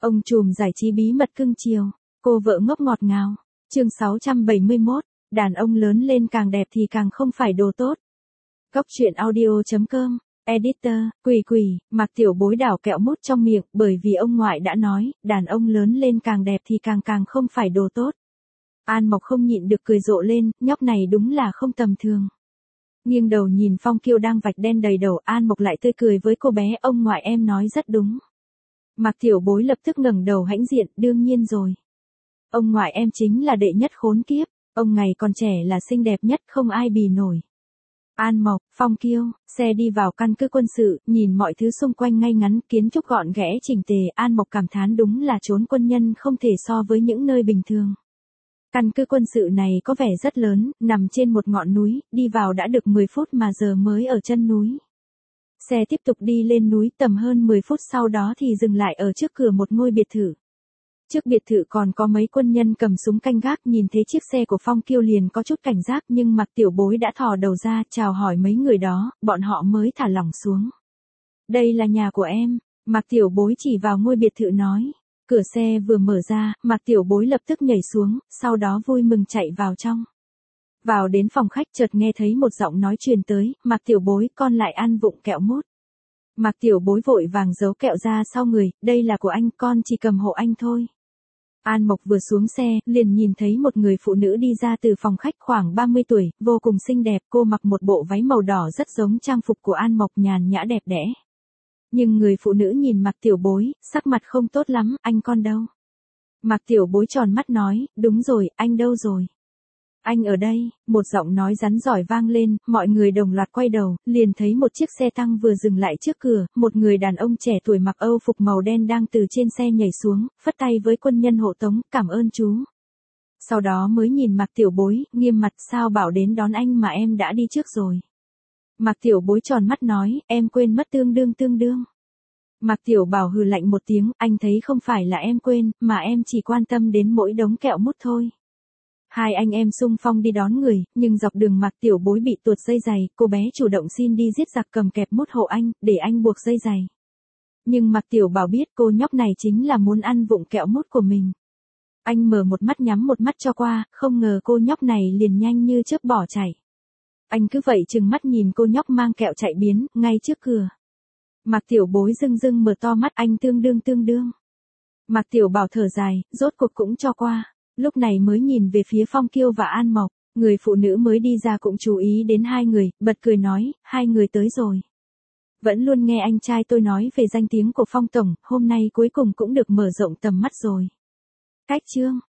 Ông trùm giải trí bí mật cưng chiều, cô vợ ngốc ngọt ngào. Chương 671, đàn ông lớn lên càng đẹp thì càng không phải đồ tốt. Cốc truyện audio.com, editor, Quỳ, Mạc Tiểu Bối đảo kẹo mút trong miệng bởi vì ông ngoại đã nói, đàn ông lớn lên càng đẹp thì càng không phải đồ tốt. An Mộc không nhịn được cười rộ lên, nhóc này đúng là không tầm thường. Nghiêng đầu nhìn Phong Kiêu đang vạch đen đầy đầu, An Mộc lại tươi cười với cô bé, ông ngoại em nói rất đúng. Mạc Tiểu Bối lập tức ngẩng đầu hãnh diện, đương nhiên rồi. Ông ngoại em chính là đệ nhất khốn kiếp, ông ngày còn trẻ là xinh đẹp nhất không ai bì nổi. An Mộc, Phong Kiêu, xe đi vào căn cứ quân sự, nhìn mọi thứ xung quanh ngay ngắn, kiến trúc gọn ghẽ chỉnh tề, An Mộc cảm thán đúng là chốn quân nhân không thể so với những nơi bình thường. Căn cứ quân sự này có vẻ rất lớn, nằm trên một ngọn núi, đi vào đã được 10 phút mà giờ mới ở chân núi. Xe tiếp tục đi lên núi, tầm hơn 10 phút sau đó thì dừng lại ở trước cửa một ngôi biệt thự. Trước biệt thự còn có mấy quân nhân cầm súng canh gác, nhìn thấy chiếc xe của Phong Kiêu liền có chút cảnh giác, nhưng Mạc Tiểu Bối đã thò đầu ra chào hỏi mấy người đó, bọn họ mới thả lỏng xuống. Đây là nhà của em, Mạc Tiểu Bối chỉ vào ngôi biệt thự nói. Cửa xe vừa mở ra, Mạc Tiểu Bối lập tức nhảy xuống, sau đó vui mừng chạy vào trong. Vào đến phòng khách chợt nghe thấy một giọng nói truyền tới, Mạc Tiểu Bối con lại ăn vụng kẹo mút. Mạc Tiểu Bối vội vàng giấu kẹo ra sau người, đây là của anh, con chỉ cầm hộ anh thôi. An Mộc vừa xuống xe, liền nhìn thấy một người phụ nữ đi ra từ phòng khách khoảng 30 tuổi, vô cùng xinh đẹp, cô mặc một bộ váy màu đỏ rất giống trang phục của An Mộc, nhàn nhã đẹp đẽ. Nhưng người phụ nữ nhìn Mạc Tiểu Bối, sắc mặt không tốt lắm, anh con đâu? Mạc Tiểu Bối tròn mắt nói, đúng rồi, anh đâu rồi? Anh ở đây, một giọng nói rắn giỏi vang lên, mọi người đồng loạt quay đầu, liền thấy một chiếc xe tăng vừa dừng lại trước cửa, một người đàn ông trẻ tuổi mặc âu phục màu đen đang từ trên xe nhảy xuống, phất tay với quân nhân hộ tống, cảm ơn chú. Sau đó mới nhìn Mạc Tiểu Bối, nghiêm mặt, sao bảo đến đón anh mà em đã đi trước rồi. Mạc Tiểu Bối tròn mắt nói, em quên mất tương đương. Mạc Tiểu Bảo hừ lạnh một tiếng, anh thấy không phải là em quên, mà em chỉ quan tâm đến mỗi đống kẹo mút thôi. Hai anh em xung phong đi đón người, nhưng dọc đường Mạc Tiểu Bối bị tuột dây giày, cô bé chủ động xin đi giết giặc cầm kẹp mút hộ anh, để anh buộc dây giày. Nhưng Mạc Tiểu Bảo biết cô nhóc này chính là muốn ăn vụng kẹo mút của mình. Anh mở một mắt nhắm một mắt cho qua, không ngờ cô nhóc này liền nhanh như chớp bỏ chạy. Anh cứ vậy trừng mắt nhìn cô nhóc mang kẹo chạy biến, ngay trước cửa. Mạc Tiểu Bối rưng mở to mắt, anh tương đương. Mạc Tiểu Bảo thở dài, rốt cuộc cũng cho qua. Lúc này mới nhìn về phía Phong Kiêu và An Mộc, người phụ nữ mới đi ra cũng chú ý đến hai người, bật cười nói, hai người tới rồi. Vẫn luôn nghe anh trai tôi nói về danh tiếng của Phong Tổng, hôm nay cuối cùng cũng được mở rộng tầm mắt rồi. Cách chương.